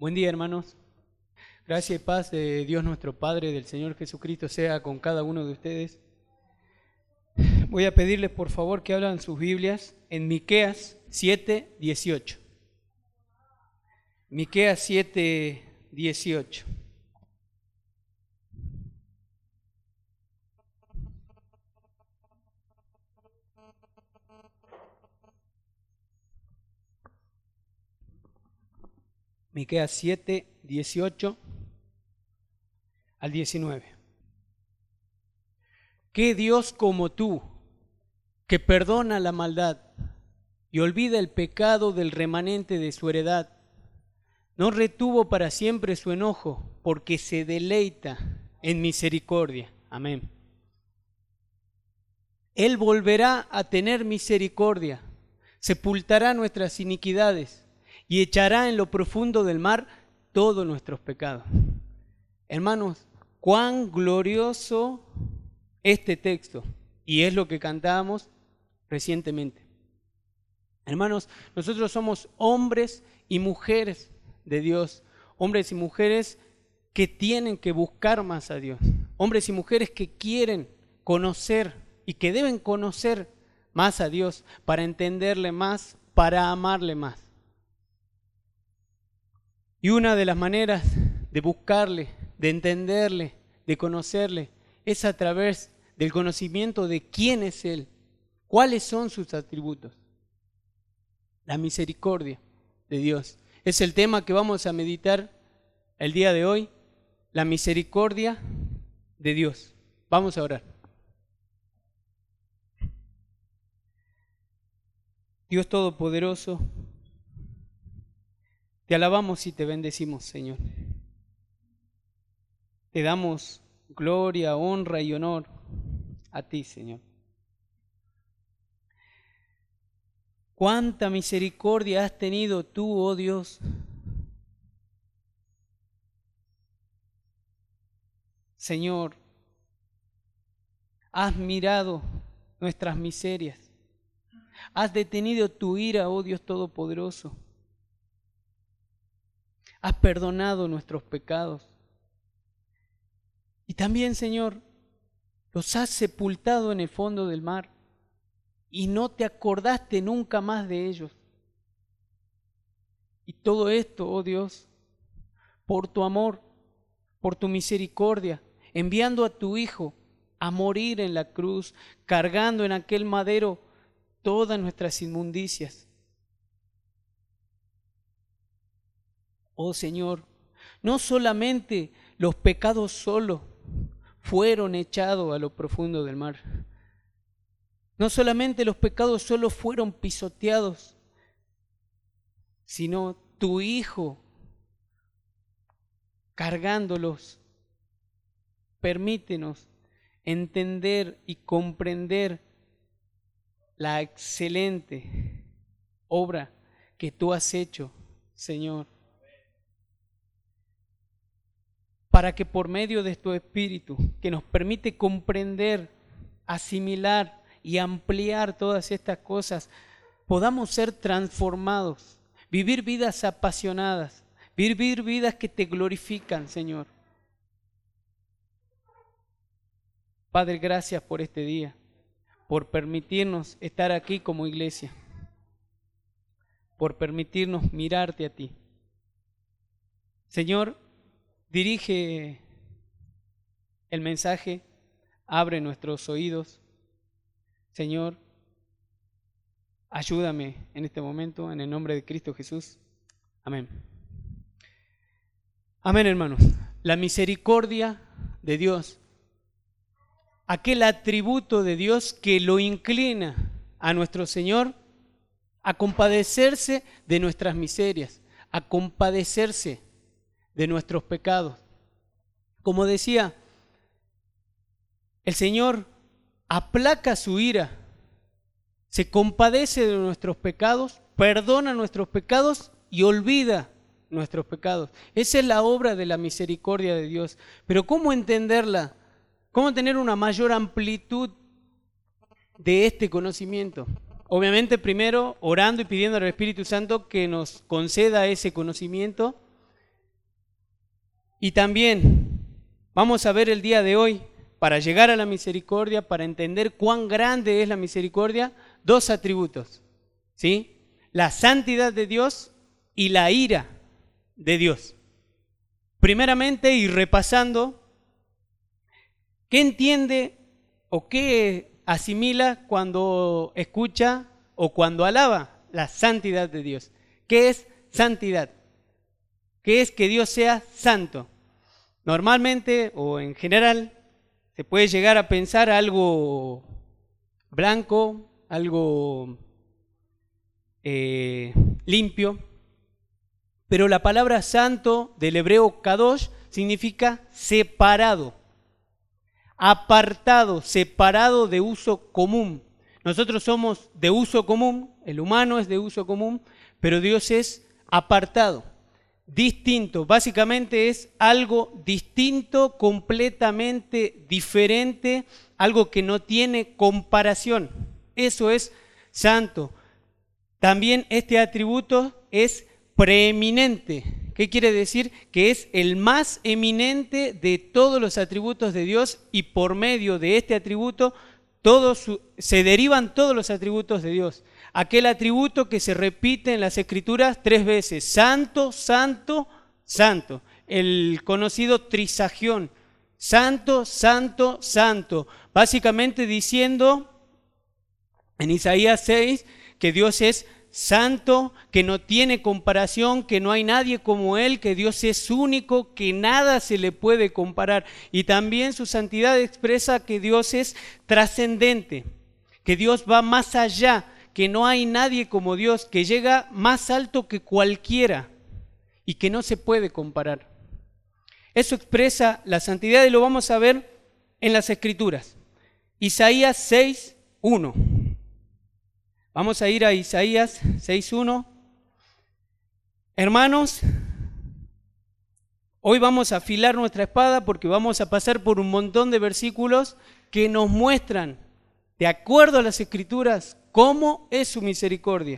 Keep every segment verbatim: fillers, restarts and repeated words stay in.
Buen día, hermanos. Gracia y paz de Dios nuestro Padre, del Señor Jesucristo, sea con cada uno de ustedes. Voy a pedirles por favor que abran sus Biblias en Miqueas siete, dieciocho. Miqueas siete, dieciocho. Miqueas siete, dieciocho al diecinueve. ¿Qué Dios como tú, que perdona la maldad y olvida el pecado del remanente de su heredad, no retuvo para siempre su enojo, porque se deleita en misericordia? Amén. Él volverá a tener misericordia, sepultará nuestras iniquidades y echará en lo profundo del mar todos nuestros pecados. Hermanos, cuán glorioso este texto, y es lo que cantábamos recientemente. Hermanos, nosotros somos hombres y mujeres de Dios, hombres y mujeres que tienen que buscar más a Dios, hombres y mujeres que quieren conocer y que deben conocer más a Dios para entenderle más, para amarle más. Y una de las maneras de buscarle, de entenderle, de conocerle, es a través del conocimiento de quién es Él, cuáles son sus atributos. La misericordia de Dios es el tema que vamos a meditar el día de hoy, la misericordia de Dios. Vamos a orar. Dios Todopoderoso, te alabamos y te bendecimos, Señor. Te damos gloria, honra y honor a ti, Señor. Cuánta misericordia has tenido tú, oh Dios. Señor, has mirado nuestras miserias. Has detenido tu ira, oh Dios Todopoderoso. Has perdonado nuestros pecados. Y también, Señor, los has sepultado en el fondo del mar y no te acordaste nunca más de ellos. Y todo esto, oh Dios, por tu amor, por tu misericordia, enviando a tu Hijo a morir en la cruz, cargando en aquel madero todas nuestras inmundicias. Oh Señor, no solamente los pecados solos fueron echados a lo profundo del mar, no solamente los pecados solo fueron pisoteados, sino tu Hijo cargándolos. Permítenos entender y comprender la excelente obra que tú has hecho, Señor, para que por medio de tu Espíritu, que nos permite comprender, asimilar y ampliar todas estas cosas, podamos ser transformados, vivir vidas apasionadas, vivir vidas que te glorifican, Señor. Padre, gracias por este día, por permitirnos estar aquí como iglesia, por permitirnos mirarte a ti. Señor, dirige el mensaje, abre nuestros oídos. Señor, ayúdame en este momento, en el nombre de Cristo Jesús. Amén. Amén, hermanos. La misericordia de Dios, aquel atributo de Dios que lo inclina a nuestro Señor a compadecerse de nuestras miserias, a compadecerse de nuestros pecados. Como decía, el Señor aplaca su ira, se compadece de nuestros pecados, perdona nuestros pecados y olvida nuestros pecados. Esa es la obra de la misericordia de Dios. Pero ¿cómo entenderla? ¿Cómo tener una mayor amplitud de este conocimiento? Obviamente, primero orando y pidiendo al Espíritu Santo que nos conceda ese conocimiento, Y también vamos a ver el día de hoy, para llegar a la misericordia, para entender cuán grande es la misericordia, dos atributos, ¿sí? La santidad de Dios y la ira de Dios. Primeramente, y repasando, ¿qué entiende o qué asimila cuando escucha o cuando alaba la santidad de Dios? ¿Qué es santidad? ¿Qué es que Dios sea santo? Normalmente o en general se puede llegar a pensar algo blanco, algo eh, limpio, pero la palabra santo del hebreo kadosh significa separado, apartado, separado de uso común. Nosotros somos de uso común, el humano es de uso común, pero Dios es apartado, distinto. Básicamente es algo distinto, completamente diferente, algo que no tiene comparación. Eso es santo. También este atributo es preeminente. ¿Qué quiere decir? Que es el más eminente de todos los atributos de Dios, y por medio de este atributo todos su, se derivan todos los atributos de Dios. Aquel atributo que se repite en las Escrituras tres veces: santo, santo, santo. El conocido trisagión: santo, santo, santo. Básicamente diciendo en Isaías seis que Dios es santo, que no tiene comparación, que no hay nadie como Él, que Dios es único, que nada se le puede comparar. Y también su santidad expresa que Dios es trascendente, que Dios va más allá, que no hay nadie como Dios, que llega más alto que cualquiera y que no se puede comparar. Eso expresa la santidad y lo vamos a ver en las Escrituras. Isaías seis, uno. Vamos a ir a Isaías seis, uno. Hermanos, hoy vamos a afilar nuestra espada porque vamos a pasar por un montón de versículos que nos muestran, de acuerdo a las Escrituras, cómo es su misericordia.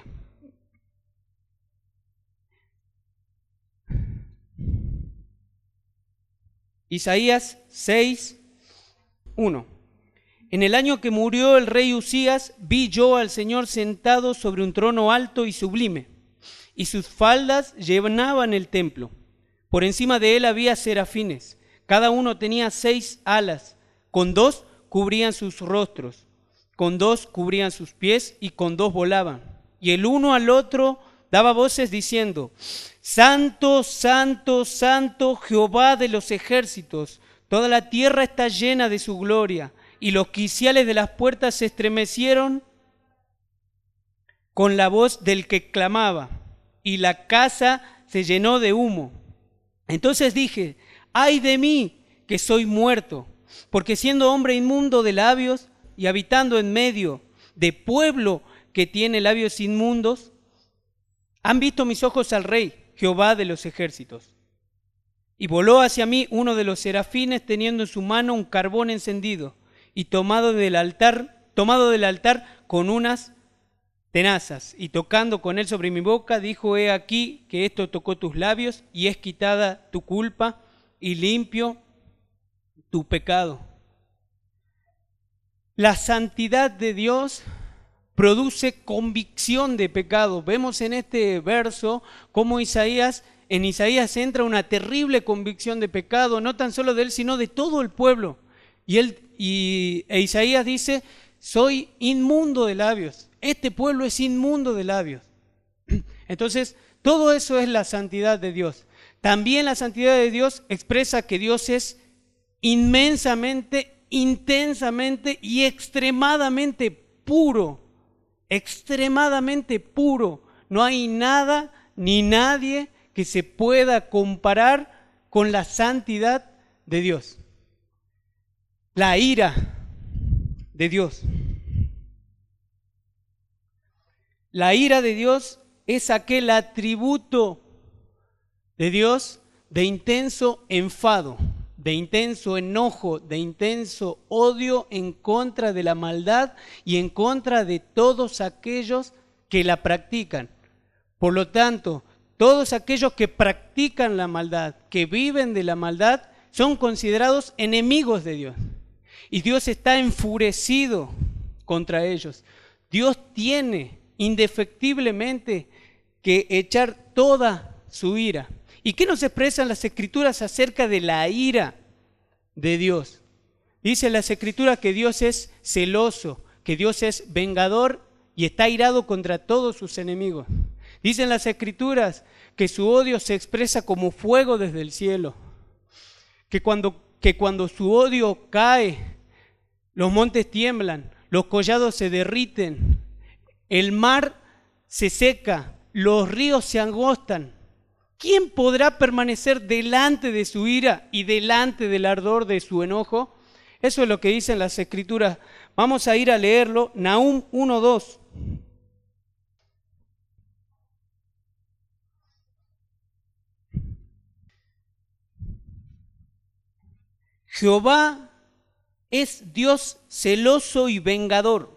Isaías seis, uno. En el año que murió el rey Usías, vi yo al Señor sentado sobre un trono alto y sublime, y sus faldas llenaban el templo. Por encima de él había serafines, cada uno tenía seis alas, con dos cubrían sus rostros, con dos cubrían sus pies y con dos volaban. Y el uno al otro daba voces diciendo: Santo, santo, santo, Jehová de los ejércitos, toda la tierra está llena de su gloria. Y los quiciales de las puertas se estremecieron con la voz del que clamaba, y la casa se llenó de humo. Entonces dije: ay de mí, que soy muerto, porque siendo hombre inmundo de labios y habitando en medio de pueblo que tiene labios inmundos, han visto mis ojos al Rey, Jehová de los ejércitos. Y voló hacia mí uno de los serafines teniendo en su mano un carbón encendido, y tomado del altar, tomado del altar con unas tenazas, y tocando con él sobre mi boca, dijo: he aquí que esto tocó tus labios, y es quitada tu culpa, y limpio tu pecado. La santidad de Dios produce convicción de pecado. Vemos en este verso cómo Isaías, en Isaías entra una terrible convicción de pecado, no tan solo de él, sino de todo el pueblo. Y, él, y e Isaías dice: soy inmundo de labios, este pueblo es inmundo de labios. Entonces, todo eso es la santidad de Dios. También la santidad de Dios expresa que Dios es inmensamente, intensamente y extremadamente puro, extremadamente puro. No hay nada ni nadie que se pueda comparar con la santidad de Dios. La ira de Dios. La ira de Dios es aquel atributo de Dios de intenso enfado, de intenso enojo, de intenso odio en contra de la maldad y en contra de todos aquellos que la practican. Por lo tanto, todos aquellos que practican la maldad, que viven de la maldad, son considerados enemigos de Dios. Y Dios está enfurecido contra ellos. Dios tiene indefectiblemente que echar toda su ira. ¿Y qué nos expresan las Escrituras acerca de la ira de Dios? Dice las Escrituras que Dios es celoso, que Dios es vengador y está airado contra todos sus enemigos. Dicen las Escrituras que su odio se expresa como fuego desde el cielo, que cuando, que cuando su odio cae, los montes tiemblan, los collados se derriten, el mar se seca, los ríos se angostan. ¿Quién podrá permanecer delante de su ira y delante del ardor de su enojo? Eso es lo que dicen las Escrituras. Vamos a ir a leerlo, Nahum uno dos. Jehová es Dios celoso y vengador.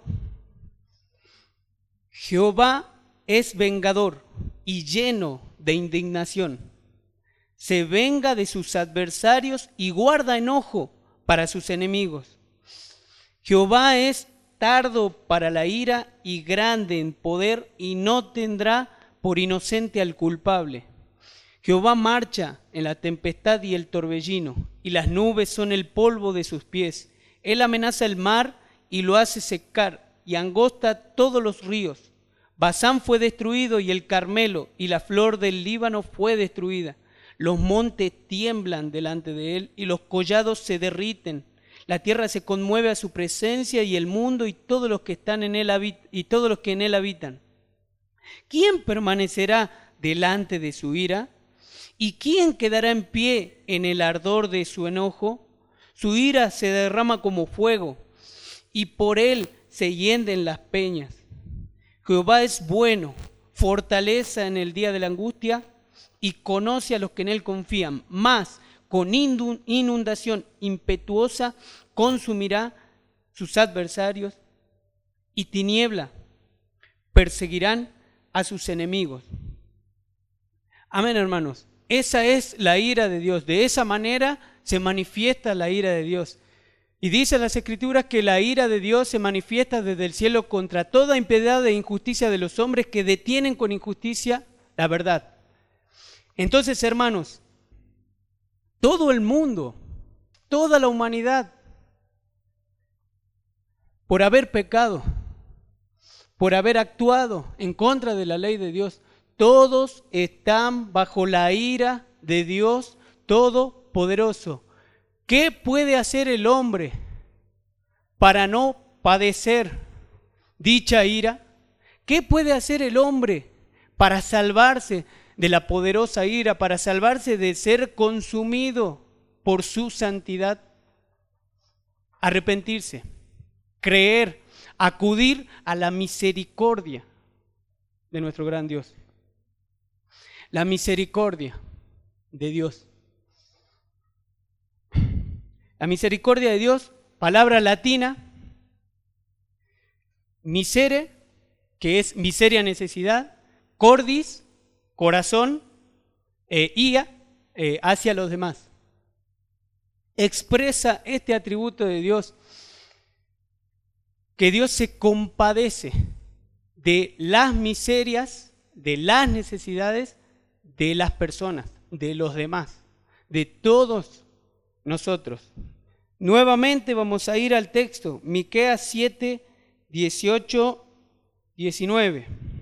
Jehová es vengador y lleno de indignación. Se venga de sus adversarios y guarda enojo para sus enemigos. Jehová es tardo para la ira y grande en poder y no tendrá por inocente al culpable. Jehová marcha en la tempestad y el torbellino, y las nubes son el polvo de sus pies. Él amenaza el mar y lo hace secar, y angosta todos los ríos. Basán fue destruido y el Carmelo y la flor del Líbano fue destruida. Los montes tiemblan delante de él y los collados se derriten. La tierra se conmueve a su presencia y el mundo y todos los que están en él habit- y todos los que en él habitan. ¿Quién permanecerá delante de su ira? ¿Y quién quedará en pie en el ardor de su enojo? Su ira se derrama como fuego y por él se hienden las peñas. Jehová es bueno, fortaleza en el día de la angustia y conoce a los que en él confían. Mas con inundación impetuosa consumirá sus adversarios y tiniebla perseguirán a sus enemigos. Amén, hermanos. Esa es la ira de Dios. De esa manera se manifiesta la ira de Dios. Y dice las Escrituras que la ira de Dios se manifiesta desde el cielo contra toda impiedad e injusticia de los hombres que detienen con injusticia la verdad. Entonces, hermanos, todo el mundo, toda la humanidad, por haber pecado, por haber actuado en contra de la ley de Dios, todos están bajo la ira de Dios Todopoderoso. ¿Qué puede hacer el hombre para no padecer dicha ira? ¿Qué puede hacer el hombre para salvarse de la poderosa ira, para salvarse de ser consumido por su santidad? Arrepentirse, creer, acudir a la misericordia de nuestro gran Dios. La misericordia de Dios. La misericordia de Dios, palabra latina, misere, que es miseria, necesidad, cordis, corazón, e ia, eh, hacia los demás. Expresa este atributo de Dios, que Dios se compadece de las miserias, de las necesidades de las personas, de los demás, de todos nosotros. Nuevamente vamos a ir al texto, Miqueas siete, dieciocho, diecinueve.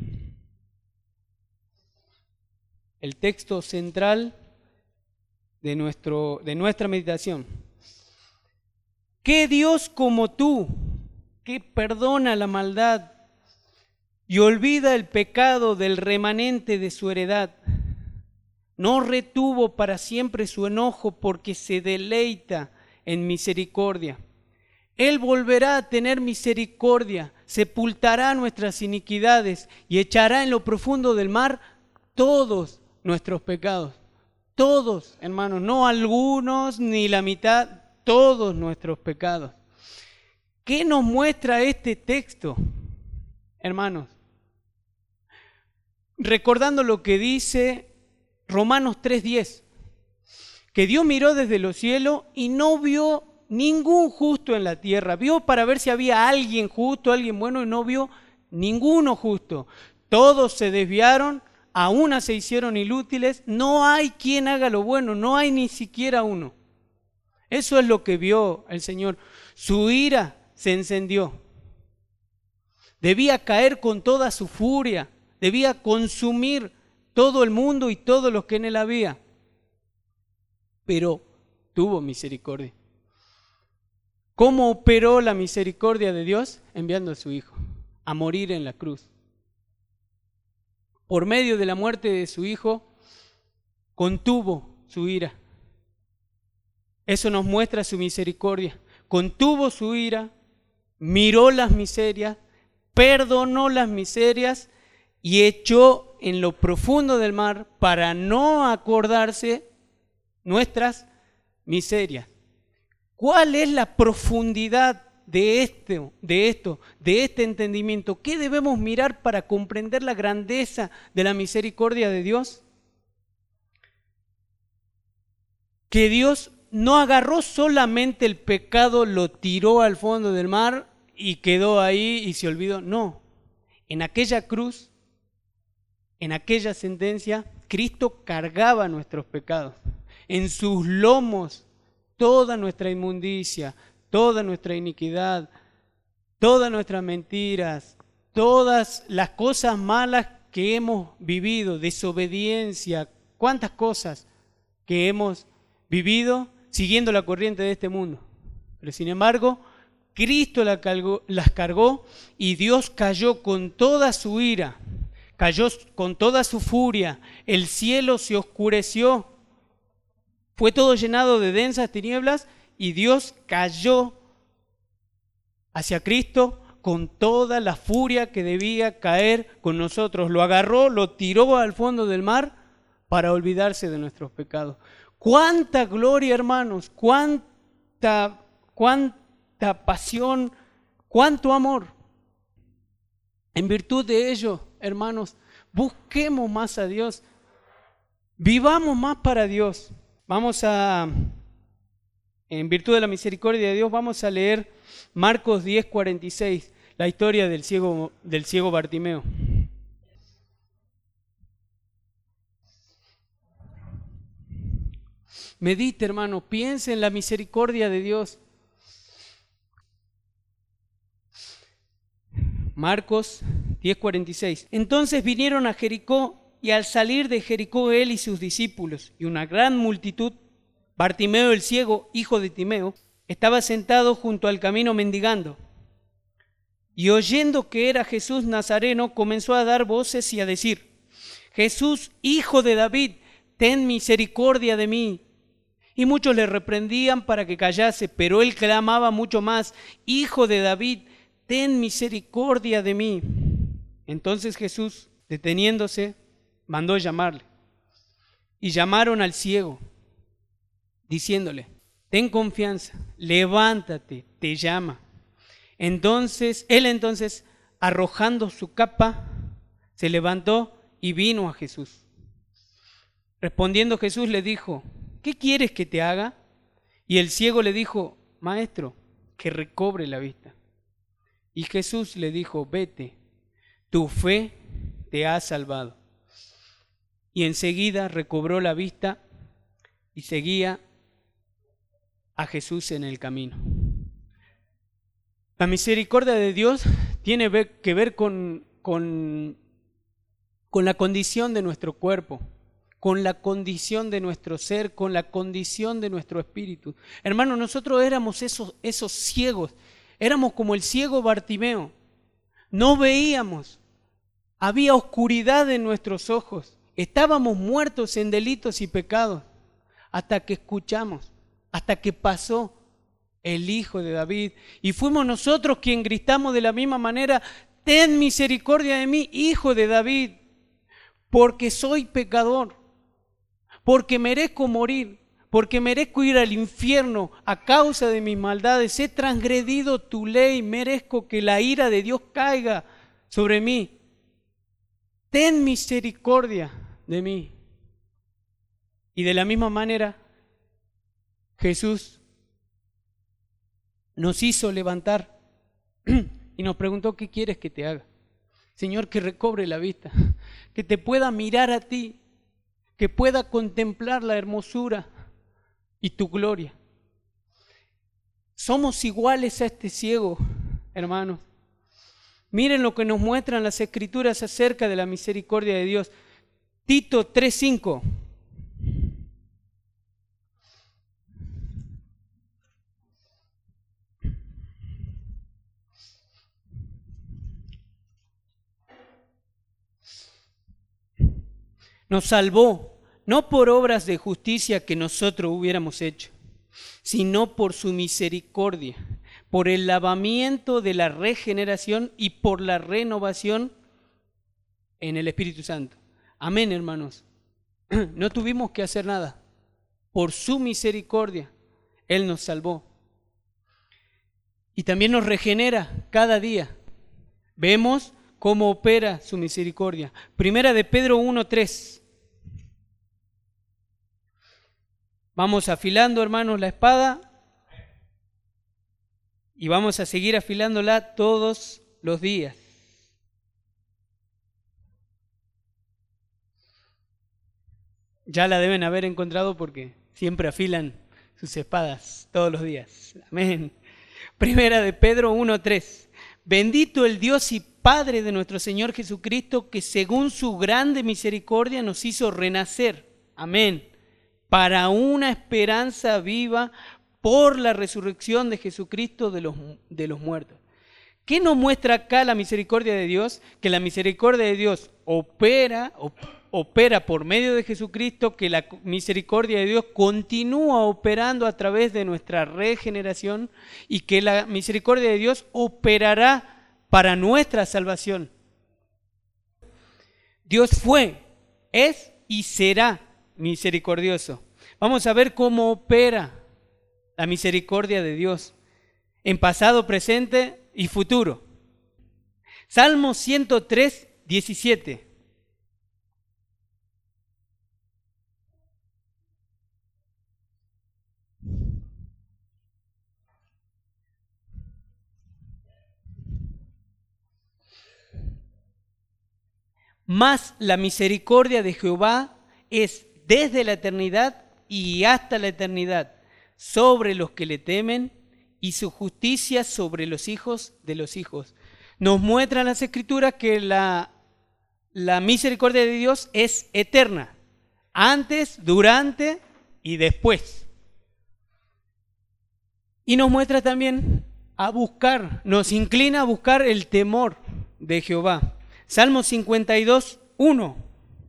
El texto central de, nuestro, de nuestra meditación. ¿Qué Dios como tú, que perdona la maldad y olvida el pecado del remanente de su heredad, no retuvo para siempre su enojo porque se deleita en misericordia? Él volverá a tener misericordia, sepultará nuestras iniquidades y echará en lo profundo del mar todos nuestros pecados. Todos, hermanos, no algunos ni la mitad, todos nuestros pecados. ¿Qué nos muestra este texto, hermanos? Recordando lo que dice Romanos tres diez, que Dios miró desde los cielos y no vio ningún justo en la tierra. Vio para ver si había alguien justo, alguien bueno, y no vio ninguno justo. Todos se desviaron, a una se hicieron inútiles, no hay quien haga lo bueno, no hay ni siquiera uno. Eso es lo que vio el Señor. Su ira se encendió. Debía caer con toda su furia, debía consumir todo el mundo y todos los que en él había. Pero tuvo misericordia. ¿Cómo operó la misericordia de Dios? Enviando a su Hijo a morir en la cruz. Por medio de la muerte de su Hijo, contuvo su ira. Eso nos muestra su misericordia. Contuvo su ira, miró las miserias, perdonó las miserias y echó en lo profundo del mar para no acordarse nuestras miserias. ¿Cuál es la profundidad de esto, de esto, de este entendimiento? ¿Qué debemos mirar para comprender la grandeza de la misericordia de Dios? Que Dios no agarró solamente el pecado, lo tiró al fondo del mar y quedó ahí y se olvidó. No, en aquella cruz, en aquella sentencia, Cristo cargaba nuestros pecados. En sus lomos toda nuestra inmundicia, toda nuestra iniquidad, todas nuestras mentiras, todas las cosas malas que hemos vivido, desobediencia, cuántas cosas que hemos vivido siguiendo la corriente de este mundo. Pero sin embargo, Cristo las cargó, las cargó y Dios cayó con toda su ira, cayó con toda su furia, el cielo se oscureció, fue todo llenado de densas tinieblas y Dios cayó hacia Cristo con toda la furia que debía caer con nosotros. Lo agarró, lo tiró al fondo del mar para olvidarse de nuestros pecados. ¡Cuánta gloria, hermanos! ¡Cuánta, cuánta pasión! ¡Cuánto amor! En virtud de ello, hermanos, busquemos más a Dios. Vivamos más para Dios. Vamos a, en virtud de la misericordia de Dios, vamos a leer Marcos diez cuarenta y seis, la historia del ciego, del ciego Bartimeo. Medite, hermano, piense en la misericordia de Dios. Marcos diez cuarenta y seis. Entonces vinieron a Jericó, y al salir de Jericó él y sus discípulos y una gran multitud, Bartimeo el ciego, hijo de Timeo, estaba sentado junto al camino mendigando. Y oyendo que era Jesús Nazareno, comenzó a dar voces y a decir: Jesús, hijo de David, ten misericordia de mí. Y muchos le reprendían para que callase, pero él clamaba mucho más: Hijo de David, ten misericordia de mí. Entonces Jesús, deteniéndose, mandó llamarle. Y llamaron al ciego, diciéndole: ten confianza, levántate, te llama. Entonces, él entonces, arrojando su capa, se levantó y vino a Jesús. Respondiendo Jesús le dijo: ¿qué quieres que te haga? Y el ciego le dijo: Maestro, que recobre la vista. Y Jesús le dijo: vete, tu fe te ha salvado. Y enseguida recobró la vista y seguía a Jesús en el camino. La misericordia de Dios tiene que ver con, con, con la condición de nuestro cuerpo, con la condición de nuestro ser, con la condición de nuestro espíritu. Hermanos, nosotros éramos esos, esos ciegos, éramos como el ciego Bartimeo. No veíamos, había oscuridad en nuestros ojos. Estábamos muertos en delitos y pecados hasta que escuchamos, hasta que pasó el Hijo de David. Y fuimos nosotros quien gritamos de la misma manera: ten misericordia de mí, Hijo de David, porque soy pecador, porque merezco morir, porque merezco ir al infierno a causa de mis maldades. He transgredido tu ley, merezco que la ira de Dios caiga sobre mí. Ten misericordia de mí. Y de la misma manera, Jesús nos hizo levantar y nos preguntó: ¿qué quieres que te haga? Señor, que recobre la vista, que te pueda mirar a ti, que pueda contemplar la hermosura y tu gloria. Somos iguales a este ciego, hermanos. Miren lo que nos muestran las Escrituras acerca de la misericordia de Dios. Tito tres cinco. Nos salvó, no por obras de justicia que nosotros hubiéramos hecho, sino por su misericordia, por el lavamiento de la regeneración y por la renovación en el Espíritu Santo. Amén, hermanos. No tuvimos que hacer nada. Por su misericordia, Él nos salvó. Y también nos regenera cada día. Vemos cómo opera su misericordia. Primera de Pedro uno tres. Vamos afilando, hermanos, la espada y vamos a seguir afilándola todos los días. Ya la deben haber encontrado porque siempre afilan sus espadas todos los días. Amén. Primera de Pedro uno tres. Bendito el Dios y Padre de nuestro Señor Jesucristo, que según su grande misericordia nos hizo renacer. Amén. Para una esperanza viva por la resurrección de Jesucristo de los, de los muertos. ¿Qué nos muestra acá la misericordia de Dios? Que la misericordia de Dios opera, op, opera por medio de Jesucristo, que la misericordia de Dios continúa operando a través de nuestra regeneración y que la misericordia de Dios operará para nuestra salvación. Dios fue, es y será misericordioso. Vamos a ver cómo opera la misericordia de Dios en pasado, presente y futuro. Salmo ciento tres, diecisiete. Mas la misericordia de Jehová es desde la eternidad y hasta la eternidad sobre los que le temen, y su justicia sobre los hijos de los hijos. Nos muestran las Escrituras que la, la misericordia de Dios es eterna, antes, durante y después. Y nos muestra también a buscar, nos inclina a buscar el temor de Jehová. Salmo cincuenta y dos, uno.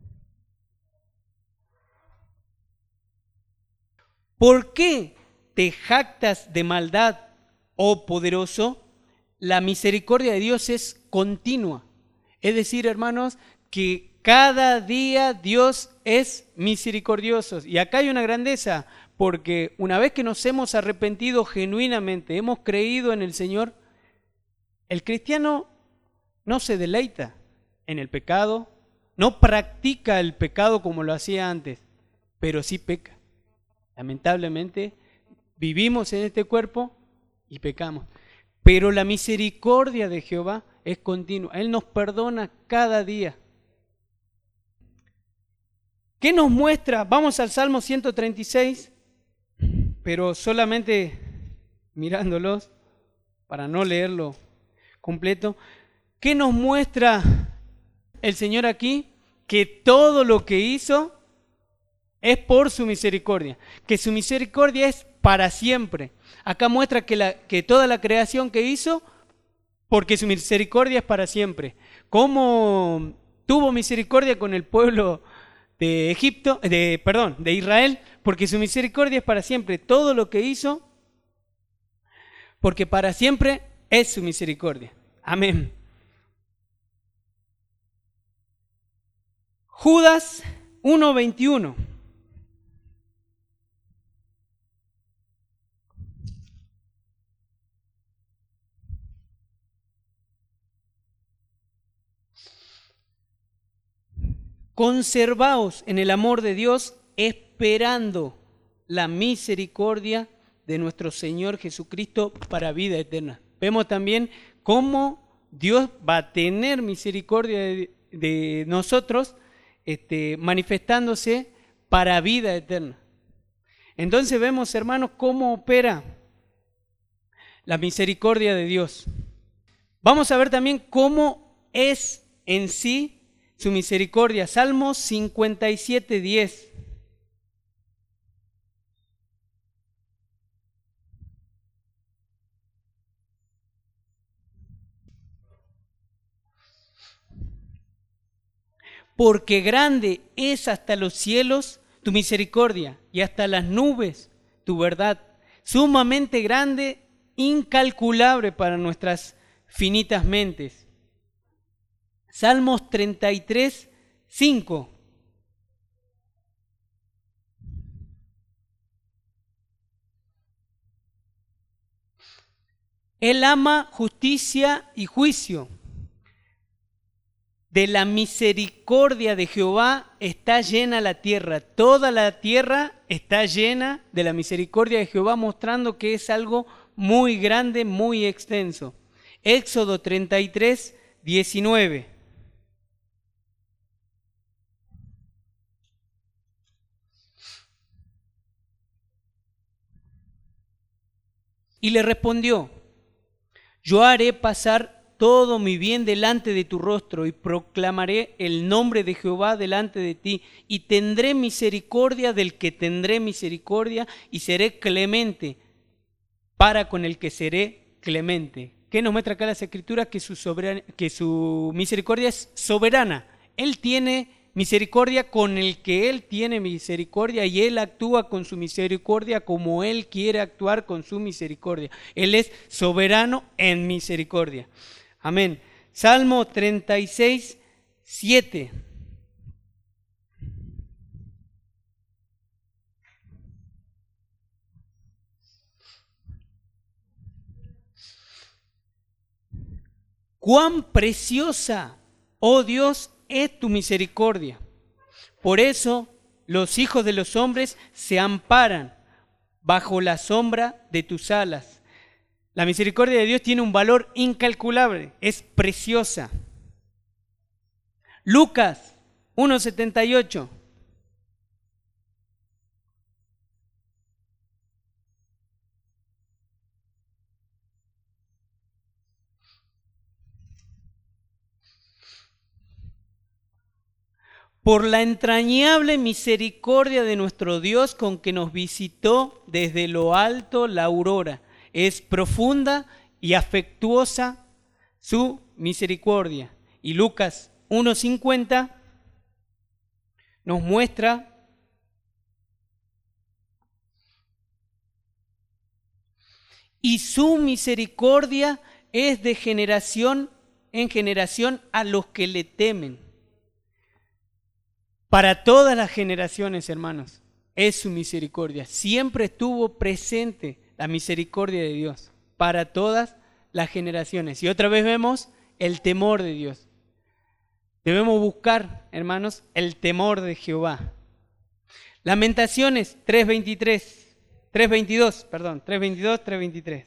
¿Por qué te jactas de maldad, oh poderoso? La misericordia de Dios es continua. Es decir, hermanos, que cada día Dios es misericordioso. Y acá hay una grandeza, porque una vez que nos hemos arrepentido genuinamente, hemos creído en el Señor, el cristiano no se deleita en el pecado, no practica el pecado como lo hacía antes, pero sí peca. Lamentablemente, vivimos en este cuerpo y pecamos. Pero la misericordia de Jehová es continua. Él nos perdona cada día. ¿Qué nos muestra? Vamos al Salmo ciento treinta y seis, pero solamente mirándolos para no leerlo completo. ¿Qué nos muestra el Señor aquí? Que todo lo que hizo es por su misericordia, que su misericordia es para siempre. Acá muestra que, la, que toda la creación que hizo, porque su misericordia es para siempre. ¿Cómo tuvo misericordia con el pueblo de Egipto, de, perdón, de Israel? Porque su misericordia es para siempre. Todo lo que hizo, porque para siempre es su misericordia. Amén. Judas uno veintiuno. Conservaos en el amor de Dios, esperando la misericordia de nuestro Señor Jesucristo para vida eterna. Vemos también cómo Dios va a tener misericordia de, de nosotros, este, manifestándose para vida eterna. Entonces vemos, hermanos, cómo opera la misericordia de Dios. Vamos a ver también cómo es en sí su misericordia. Salmos cincuenta y siete, diez. Porque grande es hasta los cielos tu misericordia y hasta las nubes tu verdad. Sumamente grande, incalculable para nuestras finitas mentes. Salmos treinta y tres, cinco. Él ama justicia y juicio. De la misericordia de Jehová está llena la tierra. Toda la tierra está llena de la misericordia de Jehová, mostrando que es algo muy grande, muy extenso. Éxodo treinta y tres, diecinueve. Y le respondió: yo haré pasar todo mi bien delante de tu rostro y proclamaré el nombre de Jehová delante de ti y tendré misericordia del que tendré misericordia y seré clemente para con el que seré clemente. ¿Qué nos muestra acá las Escrituras? Que su, soberan- que su misericordia es soberana. Él tiene misericordia con el que Él tiene misericordia y Él actúa con su misericordia como Él quiere actuar con su misericordia. Él es soberano en misericordia. Amén. Salmo treinta y seis, siete. Cuán preciosa, oh Dios, es tu misericordia. Por eso los hijos de los hombres se amparan bajo la sombra de tus alas. La misericordia de Dios tiene un valor incalculable, es preciosa. Lucas uno setenta y ocho. Por la entrañable misericordia de nuestro Dios con que nos visitó desde lo alto la aurora. Es profunda y afectuosa su misericordia. Y Lucas uno cincuenta nos muestra y su misericordia es de generación en generación a los que le temen. Para todas las generaciones, hermanos, es su misericordia. Siempre estuvo presente la misericordia de Dios para todas las generaciones. Y otra vez vemos el temor de Dios. Debemos buscar, hermanos, el temor de Jehová. Lamentaciones tres veintitrés, tres veintidós, perdón, tres veintidós, tres veintitrés.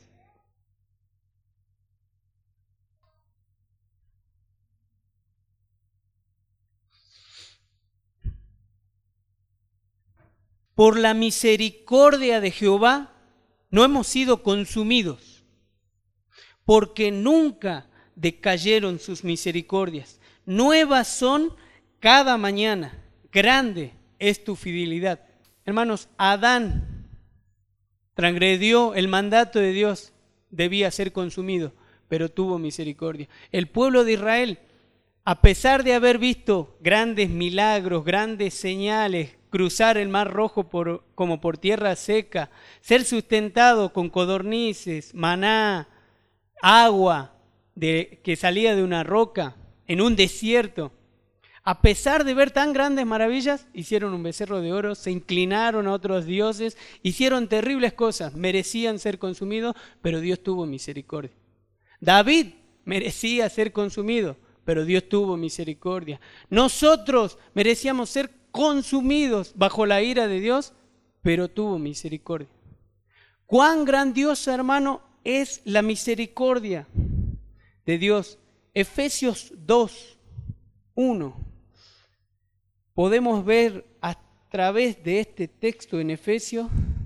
Por la misericordia de Jehová no hemos sido consumidos, porque nunca decayeron sus misericordias. Nuevas son cada mañana, grande es tu fidelidad. Hermanos, Adán transgredió el mandato de Dios, debía ser consumido, pero tuvo misericordia. El pueblo de Israel, a pesar de haber visto grandes milagros, grandes señales, cruzar el mar rojo por, como por tierra seca, ser sustentado con codornices, maná, agua de, que salía de una roca en un desierto. A pesar de ver tan grandes maravillas, hicieron un becerro de oro, se inclinaron a otros dioses, hicieron terribles cosas, merecían ser consumidos, pero Dios tuvo misericordia. David merecía ser consumido, pero Dios tuvo misericordia. Nosotros merecíamos ser consumidos bajo la ira de Dios, pero tuvo misericordia. Cuán grandiosa, hermano, es la misericordia de Dios. Efesios dos, uno. Podemos ver a través de este texto en Efesios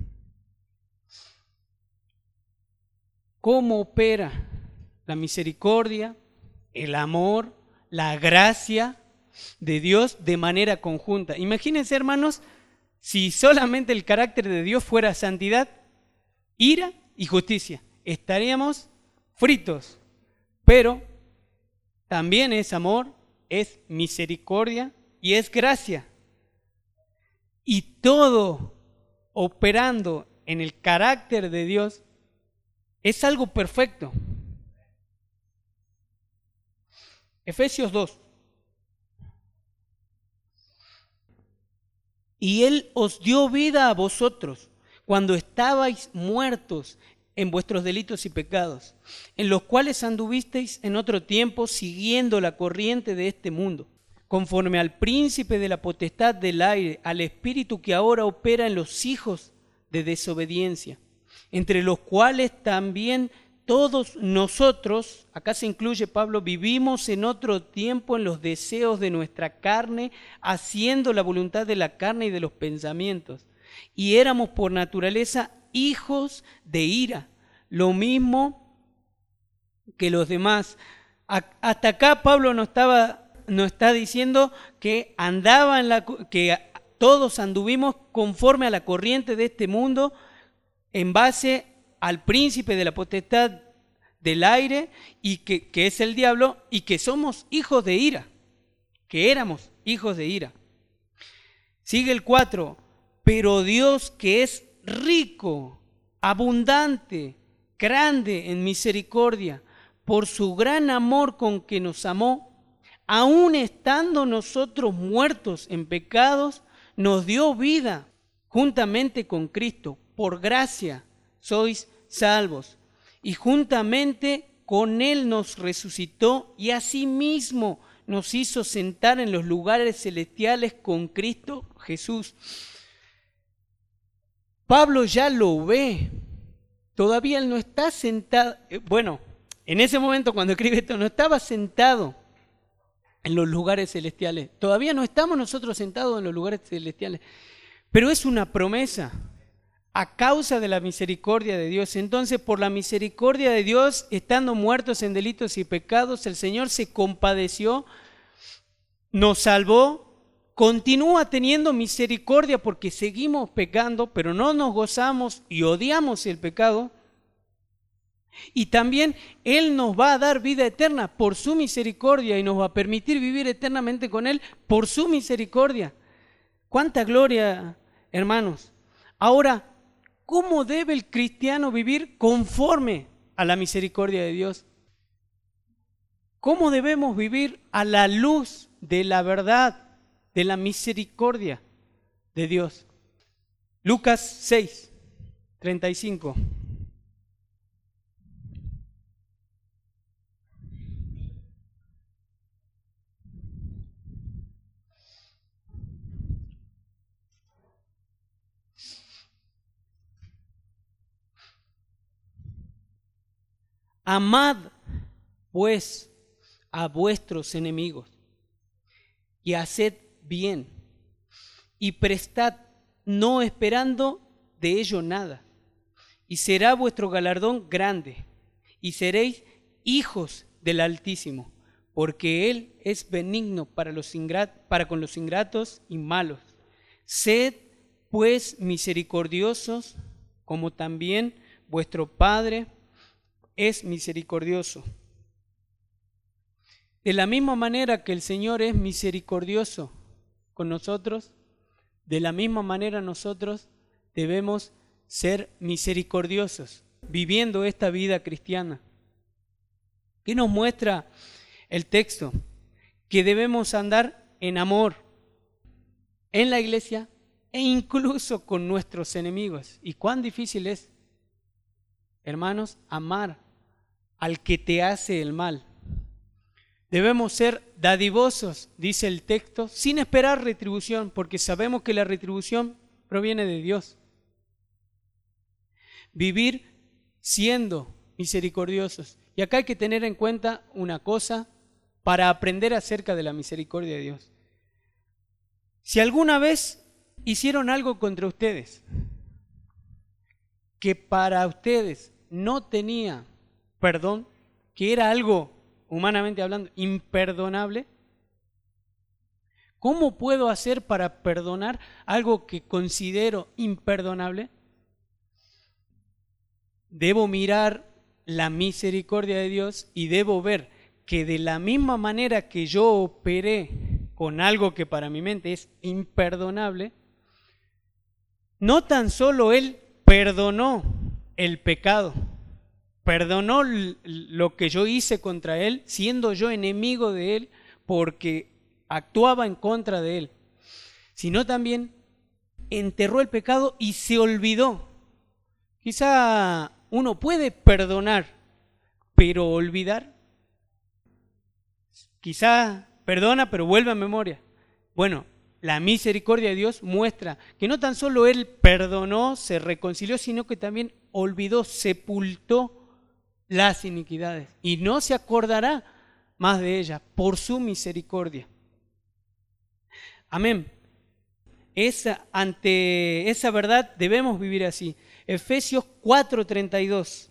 cómo opera la misericordia, el amor, la gracia de Dios de manera conjunta. Imagínense, hermanos, si solamente el carácter de Dios fuera santidad, ira y justicia, estaríamos fritos. Pero también es amor, es misericordia y es gracia. Y todo operando en el carácter de Dios es algo perfecto. Efesios dos. Y Él os dio vida a vosotros cuando estabais muertos en vuestros delitos y pecados, en los cuales anduvisteis en otro tiempo siguiendo la corriente de este mundo, conforme al príncipe de la potestad del aire, al espíritu que ahora opera en los hijos de desobediencia, entre los cuales también todos nosotros, acá se incluye Pablo, vivimos en otro tiempo en los deseos de nuestra carne, haciendo la voluntad de la carne y de los pensamientos. Y éramos por naturaleza hijos de ira, lo mismo que los demás. Hasta acá Pablo no estaba, no está diciendo que andaba en la, que todos anduvimos conforme a la corriente de este mundo, en base al príncipe de la potestad del aire, y que, que es el diablo, y que somos hijos de ira, que éramos hijos de ira. Sigue el cuatro, pero Dios, que es rico, abundante, grande en misericordia, por su gran amor con que nos amó, aun estando nosotros muertos en pecados, nos dio vida juntamente con Cristo. Por gracia sois salvos, y juntamente con Él nos resucitó y asimismo nos hizo sentar en los lugares celestiales con Cristo Jesús. Pablo ya lo ve, todavía él no está sentado, bueno, en ese momento cuando escribe esto no estaba sentado en los lugares celestiales, todavía no estamos nosotros sentados en los lugares celestiales, pero es una promesa. A causa de la misericordia de Dios. Entonces, por la misericordia de Dios, estando muertos en delitos y pecados, el Señor se compadeció, nos salvó, continúa teniendo misericordia porque seguimos pecando, pero no nos gozamos y odiamos el pecado. Y también Él nos va a dar vida eterna por su misericordia y nos va a permitir vivir eternamente con Él por su misericordia. ¡Cuánta gloria, hermanos! Ahora, ¿cómo debe el cristiano vivir conforme a la misericordia de Dios? ¿Cómo debemos vivir a la luz de la verdad, de la misericordia de Dios? Lucas seis, treinta y cinco. Amad, pues, a vuestros enemigos, y haced bien, y prestad, no esperando de ello nada, y será vuestro galardón grande, y seréis hijos del Altísimo, porque Él es benigno para, los ingrat- para con los ingratos y malos. Sed, pues, misericordiosos, como también vuestro Padre es misericordioso. De la misma manera que el Señor es misericordioso con nosotros, de la misma manera nosotros debemos ser misericordiosos viviendo esta vida cristiana. ¿Qué nos muestra el texto? Que debemos andar en amor en la iglesia e incluso con nuestros enemigos. ¿Y cuán difícil es, hermanos, amar al que te hace el mal? Debemos ser dadivosos, dice el texto, sin esperar retribución, porque sabemos que la retribución proviene de Dios. Vivir siendo misericordiosos. Y acá hay que tener en cuenta una cosa para aprender acerca de la misericordia de Dios. Si alguna vez hicieron algo contra ustedes que para ustedes no tenía perdón, que era algo, humanamente hablando, imperdonable, ¿cómo puedo hacer para perdonar algo que considero imperdonable? Debo mirar la misericordia de Dios y debo ver que de la misma manera que yo operé con algo que para mi mente es imperdonable, no tan solo Él perdonó el pecado, perdonó lo que yo hice contra Él, siendo yo enemigo de Él porque actuaba en contra de Él, sino también enterró el pecado y se olvidó. Quizá uno puede perdonar, pero olvidar. Quizá perdona, pero vuelve a memoria. Bueno, la misericordia de Dios muestra que no tan solo Él perdonó, se reconcilió, sino que también olvidó, sepultó las iniquidades y no se acordará más de ellas por su misericordia. Amén. Esa, ante esa verdad debemos vivir así. Efesios cuatro treinta y dos.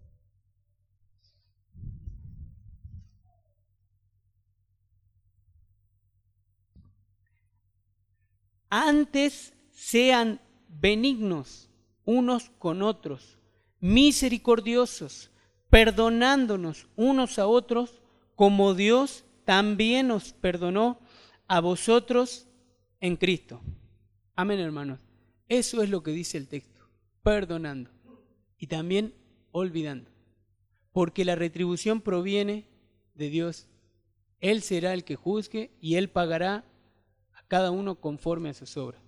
Antes sean benignos unos con otros, misericordiosos, perdonándonos unos a otros, como Dios también os perdonó a vosotros en Cristo. Amén, hermanos. Eso es lo que dice el texto, perdonando y también olvidando, porque la retribución proviene de Dios. Él será el que juzgue y Él pagará a cada uno conforme a sus obras.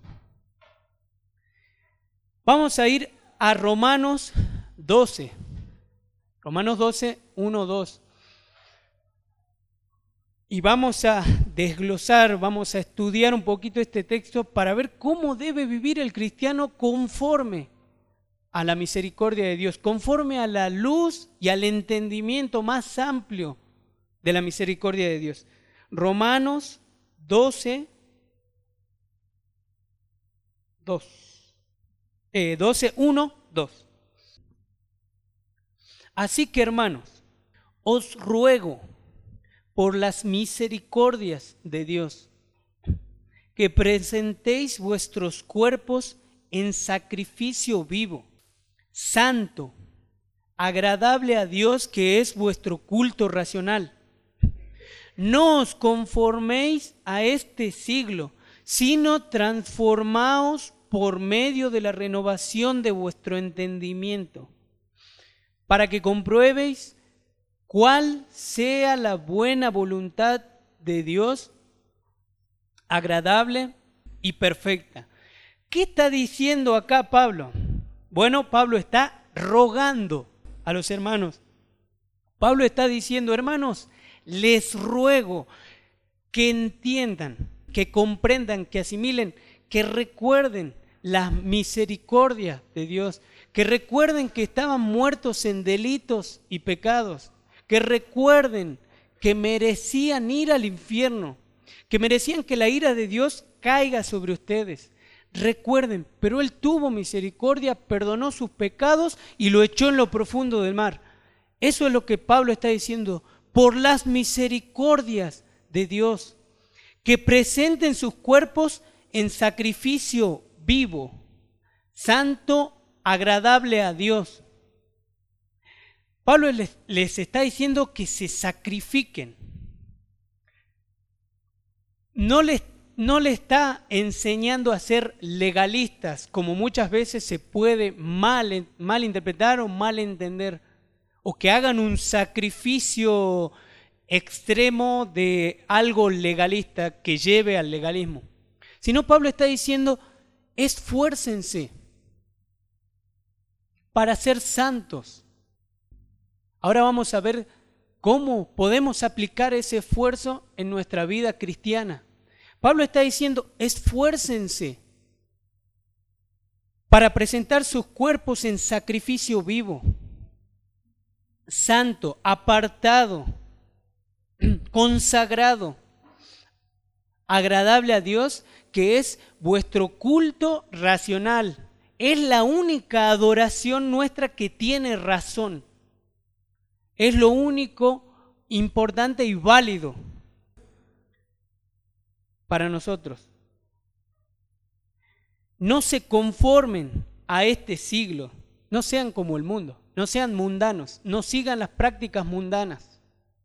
Vamos a ir a Romanos doce. Romanos doce, uno, dos. Y vamos a desglosar, vamos a estudiar un poquito este texto para ver cómo debe vivir el cristiano conforme a la misericordia de Dios, conforme a la luz y al entendimiento más amplio de la misericordia de Dios. Romanos doce, dos. Eh, doce, uno, dos. Así que, hermanos, os ruego por las misericordias de Dios que presentéis vuestros cuerpos en sacrificio vivo, santo, agradable a Dios, que es vuestro culto racional. No os conforméis a este siglo, sino transformaos por medio de la renovación de vuestro entendimiento, para que compruebéis cuál sea la buena voluntad de Dios, agradable y perfecta. ¿Qué está diciendo acá Pablo? Bueno, Pablo está rogando a los hermanos. Pablo está diciendo, hermanos, les ruego que entiendan, que comprendan, que asimilen, que recuerden la misericordia de Dios, que recuerden que estaban muertos en delitos y pecados, que recuerden que merecían ir al infierno, que merecían que la ira de Dios caiga sobre ustedes. Recuerden, pero Él tuvo misericordia, perdonó sus pecados y lo echó en lo profundo del mar. Eso es lo que Pablo está diciendo, por las misericordias de Dios, que presenten sus cuerpos en sacrificio vivo, santo, agradable a Dios. Pablo les, les está diciendo que se sacrifiquen. No les, no les está enseñando a ser legalistas, como muchas veces se puede mal, mal interpretar o mal entender, o que hagan un sacrificio extremo de algo legalista que lleve al legalismo. Sino Pablo está diciendo, esfuércense para ser santos. Ahora vamos a ver ¿Cómo podemos aplicar ese esfuerzo en nuestra vida cristiana? Pablo está diciendo, esfuércense para presentar sus cuerpos en sacrificio vivo, santo, apartado, consagrado, agradable a Dios, que es vuestro culto racional. Es la única adoración nuestra que tiene razón. Es lo único importante y válido para nosotros. No se conformen a este siglo, no sean como el mundo, no sean mundanos, no sigan las prácticas mundanas,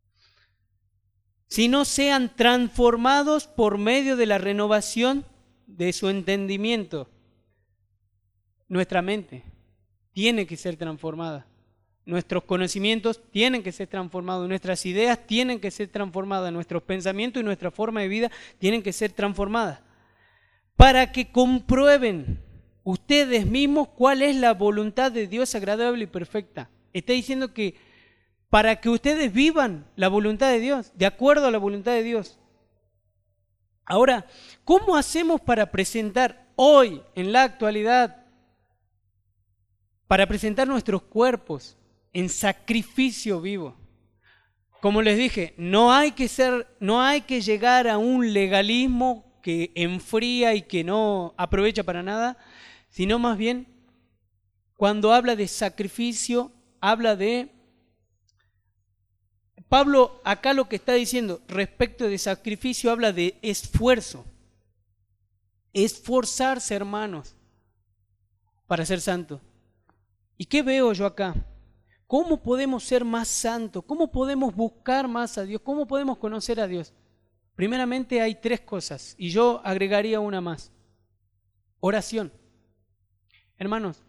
sino sean transformados por medio de la renovación de su entendimiento. Nuestra mente tiene que ser transformada. Nuestros conocimientos tienen que ser transformados, nuestras ideas tienen que ser transformadas, nuestros pensamientos y nuestra forma de vida tienen que ser transformadas, para que comprueben ustedes mismos cuál es la voluntad de Dios agradable y perfecta. Está diciendo que para que ustedes vivan la voluntad de Dios, de acuerdo a la voluntad de Dios. Ahora, ¿cómo hacemos para presentar hoy, en la actualidad, para presentar nuestros cuerpos en sacrificio vivo? Como les dije, no hay que ser, no hay que llegar a un legalismo que enfría y que no aprovecha para nada, sino más bien, cuando habla de sacrificio, habla de... Pablo acá lo que está diciendo respecto de sacrificio habla de esfuerzo. Esforzarse, hermanos, para ser santos. ¿Y qué veo yo acá? ¿Cómo podemos ser más santos? ¿Cómo podemos buscar más a Dios? ¿Cómo podemos conocer a Dios? Primeramente hay tres cosas y yo agregaría una más. Oración. Hermanos,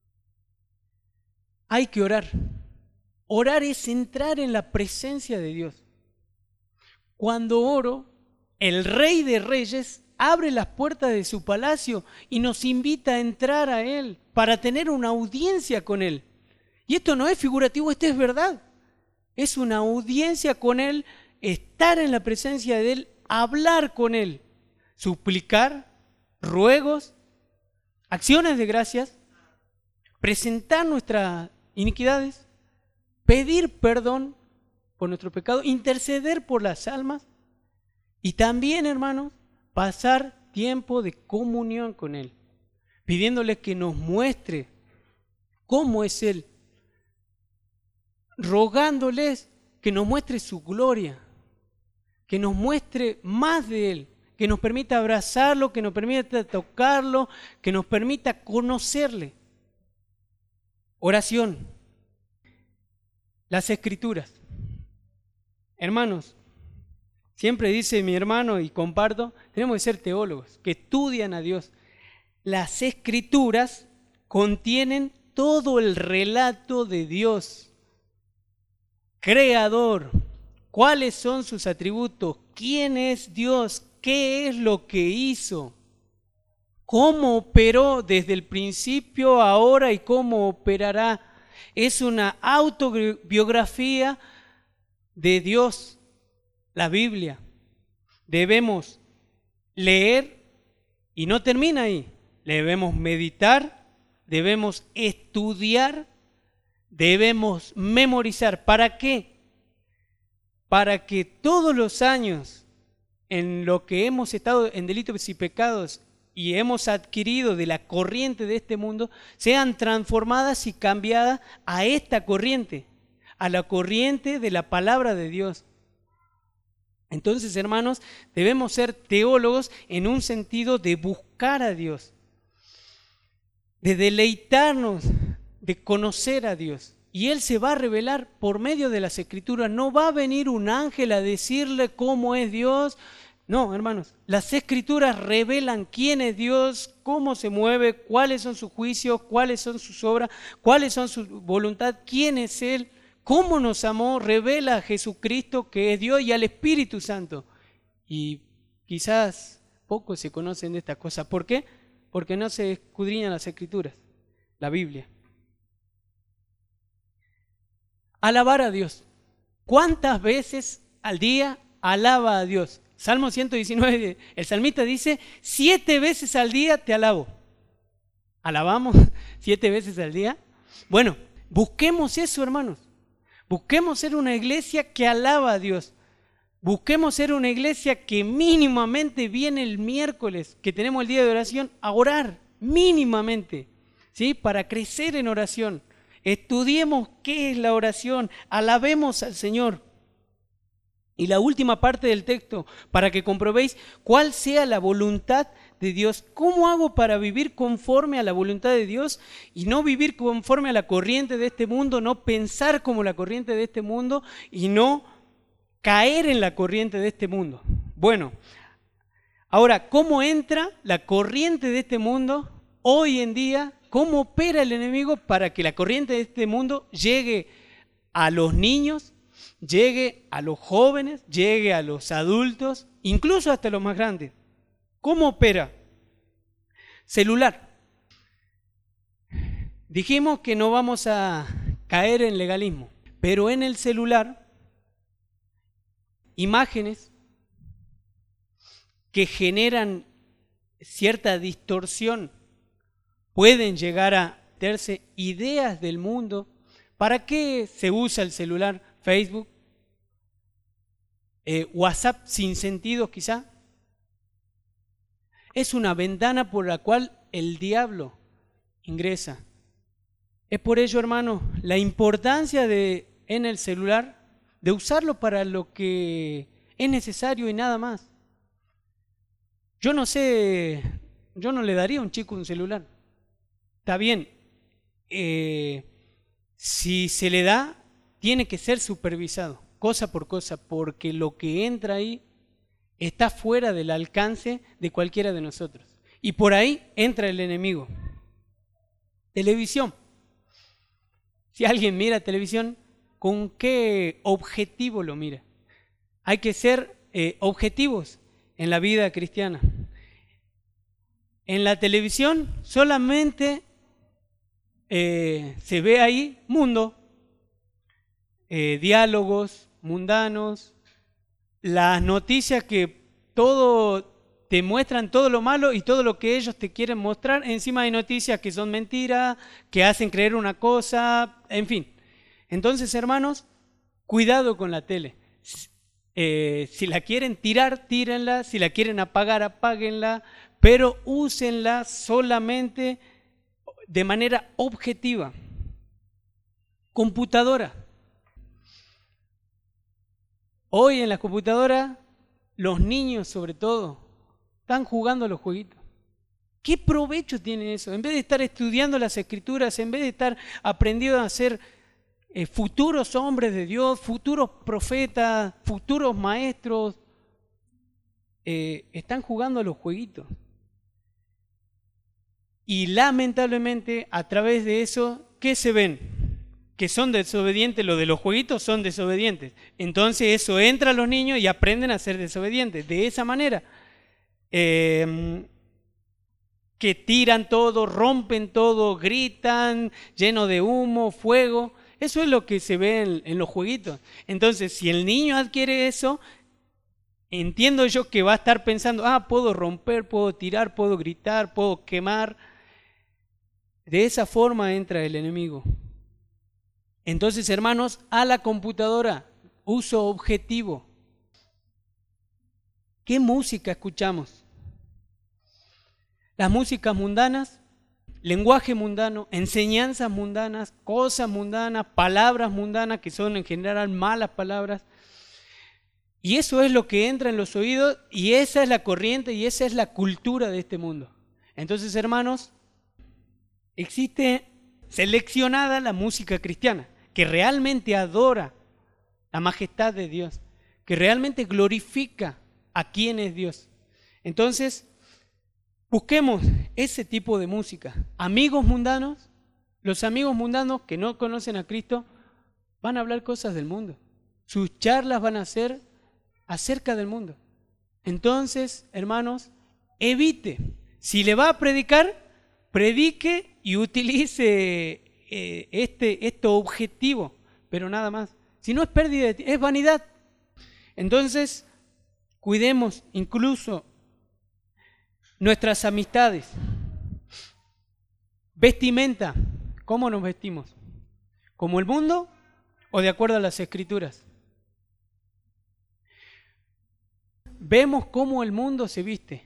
hay que orar. Orar es entrar en la presencia de Dios. Cuando oro, el Rey de Reyes abre las puertas de su palacio y nos invita a entrar a Él para tener una audiencia con Él. Y esto no es figurativo, esto es verdad. Es una audiencia con Él, estar en la presencia de Él, hablar con Él, suplicar, ruegos, acciones de gracias, presentar nuestras iniquidades, pedir perdón por nuestro pecado, interceder por las almas y también, hermanos, pasar tiempo de comunión con Él, pidiéndole que nos muestre cómo es Él, rogándoles que nos muestre su gloria, que nos muestre más de Él, que nos permita abrazarlo, que nos permita tocarlo, que nos permita conocerle. Oración. Las Escrituras. Hermanos, siempre dice mi hermano y comparto, tenemos que ser teólogos, que estudian a Dios. Las Escrituras contienen todo el relato de Dios, creador, cuáles son sus atributos, quién es Dios, qué es lo que hizo, cómo operó desde el principio, ahora y cómo operará. Es una autobiografía de Dios, la Biblia. Debemos leer y no termina ahí. Debemos meditar, debemos estudiar, debemos memorizar. ¿Para qué? Para que todos los años en lo que hemos estado en delitos y pecados y hemos adquirido de la corriente de este mundo, sean transformadas y cambiadas a esta corriente, a la corriente de la palabra de Dios. Entonces, hermanos, debemos ser teólogos en un sentido de buscar a Dios, de deleitarnos, de conocer a Dios. Y Él se va a revelar por medio de las Escrituras. No va a venir un ángel a decirle cómo es Dios. No, hermanos, las Escrituras revelan quién es Dios, cómo se mueve, cuáles son sus juicios, cuáles son sus obras, cuáles son su voluntad, quién es Él, cómo nos amó, revela a Jesucristo que es Dios y al Espíritu Santo. Y quizás pocos se conocen de estas cosas. ¿Por qué? Porque no se escudriñan las Escrituras, la Biblia. Alabar a Dios. ¿Cuántas veces al día alaba a Dios? Salmo ciento diecinueve, el salmista dice, siete veces al día te alabo. ¿Alabamos siete veces al día? Bueno, busquemos eso, hermanos. Busquemos ser una iglesia que alaba a Dios. Busquemos ser una iglesia que mínimamente viene el miércoles, que tenemos el día de oración, a orar, mínimamente, ¿sí? Para crecer en oración. Estudiemos qué es la oración, alabemos al Señor. Y la última parte del texto, para que comprobéis cuál sea la voluntad de Dios. ¿Cómo hago para vivir conforme a la voluntad de Dios y no vivir conforme a la corriente de este mundo, no pensar como la corriente de este mundo y no caer en la corriente de este mundo? Bueno, ahora, ¿cómo entra la corriente de este mundo hoy en día? ¿Cómo opera el enemigo para que la corriente de este mundo llegue a los niños, llegue a los jóvenes, llegue a los adultos, incluso hasta los más grandes? ¿Cómo opera? Celular. Dijimos que no vamos a caer en legalismo, pero en el celular, imágenes que generan cierta distorsión pueden llegar a meterse ideas del mundo. ¿Para qué se usa el celular? Facebook, eh, WhatsApp sin sentido quizá. Es una ventana por la cual el diablo ingresa. Es por ello, hermano, la importancia de en el celular, de usarlo para lo que es necesario y nada más. Yo no sé, yo no le daría a un chico un celular. Está bien, eh, si se le da, tiene que ser supervisado, cosa por cosa, porque lo que entra ahí está fuera del alcance de cualquiera de nosotros. Y por ahí entra el enemigo. Televisión. Si alguien mira televisión, ¿con qué objetivo lo mira? Hay que ser eh, objetivos en la vida cristiana. En la televisión solamente eh, se ve ahí mundo, eh, diálogos mundanos, las noticias que todo te muestran todo lo malo y todo lo que ellos te quieren mostrar. Encima hay noticias que son mentiras, que hacen creer una cosa, en fin. Entonces, hermanos, cuidado con la tele. Eh, si la quieren tirar, tírenla. Si la quieren apagar, apáguenla. Pero úsenla solamente de manera objetiva. Computadora. Hoy en las computadoras, los niños sobre todo, están jugando a los jueguitos. ¿Qué provecho tiene eso? En vez de estar estudiando las Escrituras, en vez de estar aprendiendo a ser eh, futuros hombres de Dios, futuros profetas, futuros maestros, eh, están jugando a los jueguitos. Y lamentablemente, a través de eso, ¿qué se ven? Que son desobedientes, lo de los jueguitos son desobedientes. Entonces eso entra a los niños y aprenden a ser desobedientes. De esa manera, eh, que tiran todo, rompen todo, gritan, lleno de humo, fuego. Eso es lo que se ve en, en los jueguitos. Entonces, si el niño adquiere eso, entiendo yo que va a estar pensando, ah, puedo romper, puedo tirar, puedo gritar, puedo quemar. De esa forma entra el enemigo. Entonces, hermanos, a la computadora, uso objetivo. ¿Qué música escuchamos? Las músicas mundanas, lenguaje mundano, enseñanzas mundanas, cosas mundanas, palabras mundanas, que son en general malas palabras. Y eso es lo que entra en los oídos y esa es la corriente y esa es la cultura de este mundo. Entonces, hermanos, existe seleccionada la música cristiana, que realmente adora la majestad de Dios, que realmente glorifica a quién es Dios. Entonces, busquemos ese tipo de música. Amigos mundanos, los amigos mundanos que no conocen a Cristo van a hablar cosas del mundo. Sus charlas van a ser acerca del mundo. Entonces, hermanos, evite. Si le va a predicar, predique y utilice eh, este, este objetivo, pero nada más. Si no es pérdida de tiempo, es vanidad. Entonces, cuidemos incluso nuestras amistades. Vestimenta, ¿cómo nos vestimos? ¿Como el mundo o de acuerdo a las Escrituras? Vemos cómo el mundo se viste.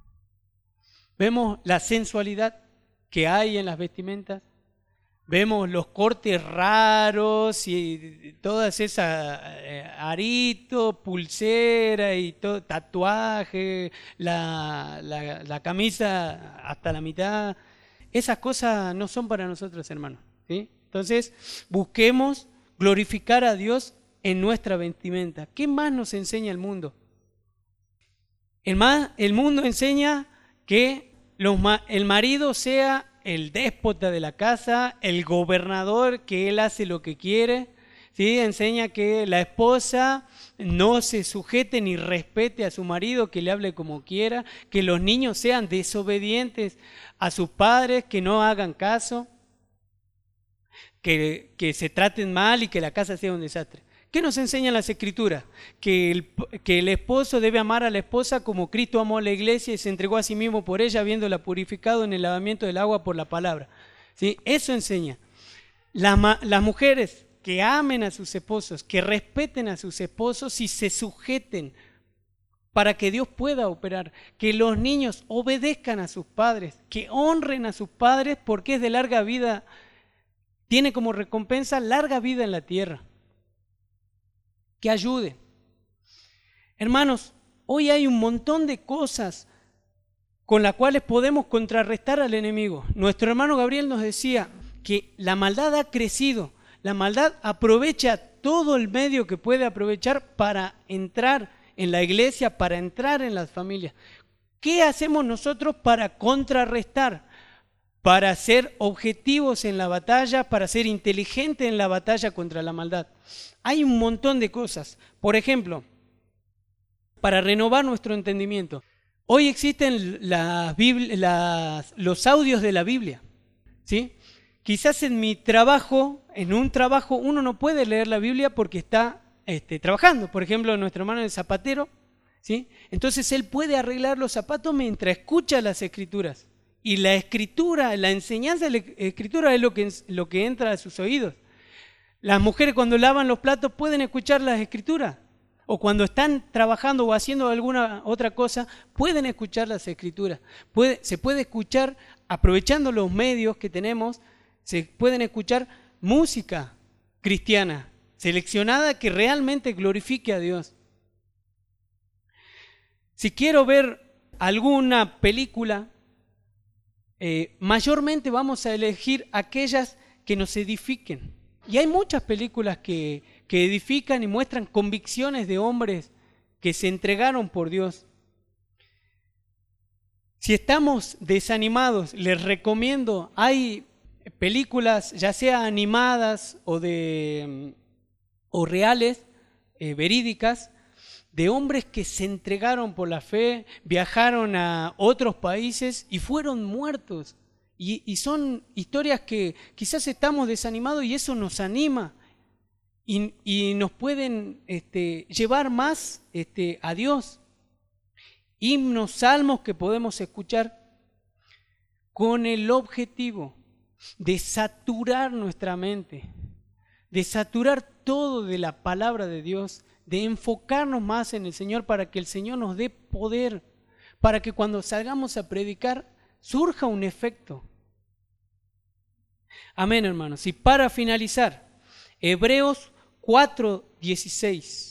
Vemos la sensualidad que hay en las vestimentas. Vemos los cortes raros y todas esas eh, aritos, pulseras y todo, tatuaje, la, la, la camisa hasta la mitad. Esas cosas no son para nosotros, hermanos, ¿sí? Entonces, busquemos glorificar a Dios en nuestra vestimenta. ¿Qué más nos enseña el mundo? El, más, el mundo enseña que los, el marido sea el déspota de la casa, el gobernador, que él hace lo que quiere, ¿sí? Enseña que la esposa no se sujete ni respete a su marido, que le hable como quiera, que los niños sean desobedientes a sus padres, que no hagan caso, que, que se traten mal y que la casa sea un desastre. ¿Qué nos enseñan las Escrituras? Que el, que el esposo debe amar a la esposa como Cristo amó a la iglesia y se entregó a sí mismo por ella, habiéndola purificado en el lavamiento del agua por la palabra. ¿Sí? Eso enseña. Las, las mujeres que amen a sus esposos, que respeten a sus esposos y se sujeten para que Dios pueda operar. Que los niños obedezcan a sus padres, que honren a sus padres porque es de larga vida, tiene como recompensa larga vida en la tierra. Que ayude. Hermanos, hoy hay un montón de cosas con las cuales podemos contrarrestar al enemigo. Nuestro hermano Gabriel nos decía que la maldad ha crecido. La maldad aprovecha todo el medio que puede aprovechar para entrar en la iglesia, para entrar en las familias. ¿Qué hacemos nosotros para contrarrestar? Para ser objetivos en la batalla, para ser inteligentes en la batalla contra la maldad. Hay un montón de cosas. Por ejemplo, para renovar nuestro entendimiento. Hoy existen las, las, los audios de la Biblia, ¿sí? Quizás en mi trabajo, en un trabajo, uno no puede leer la Biblia porque está este, trabajando. Por ejemplo, nuestro hermano es zapatero, ¿sí? Entonces él puede arreglar los zapatos mientras escucha las Escrituras. Y la escritura, la enseñanza de la escritura es lo que, lo que entra a sus oídos. Las mujeres cuando lavan los platos pueden escuchar las escrituras. O cuando están trabajando o haciendo alguna otra cosa, pueden escuchar las escrituras. Puede, se puede escuchar, aprovechando los medios que tenemos, se pueden escuchar música cristiana, seleccionada que realmente glorifique a Dios. Si quiero ver alguna película, Eh, mayormente vamos a elegir aquellas que nos edifiquen. Y hay muchas películas que, que edifican y muestran convicciones de hombres que se entregaron por Dios. Si estamos desanimados, les recomiendo, hay películas ya sea animadas o, de, o reales, eh, verídicas, de hombres que se entregaron por la fe, viajaron a otros países y fueron muertos. Y, y son historias que quizás estamos desanimados y eso nos anima y, y nos pueden este, llevar más este, a Dios. Himnos, salmos que podemos escuchar con el objetivo de saturar nuestra mente, de saturar todo de la palabra de Dios, de enfocarnos más en el Señor para que el Señor nos dé poder, para que cuando salgamos a predicar surja un efecto. Amén, hermanos. Y para finalizar, Hebreos cuatro dieciséis.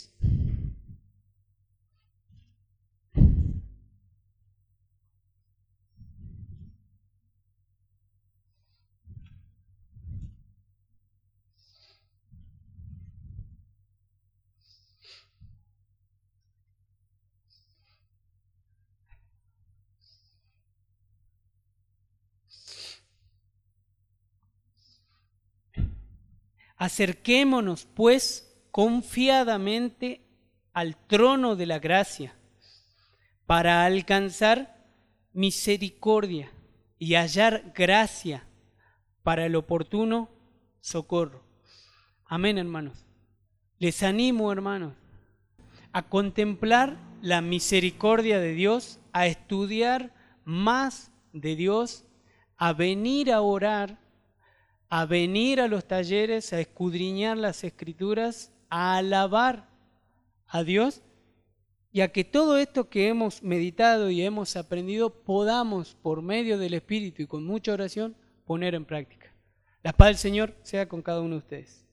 Acerquémonos, pues, confiadamente al trono de la gracia para alcanzar misericordia y hallar gracia para el oportuno socorro. Amén, hermanos. Les animo, hermanos, a contemplar la misericordia de Dios, a estudiar más de Dios, a venir a orar, a venir a los talleres, a escudriñar las Escrituras, a alabar a Dios y a que todo esto que hemos meditado y hemos aprendido podamos, por medio del Espíritu y con mucha oración, poner en práctica. La paz del Señor sea con cada uno de ustedes.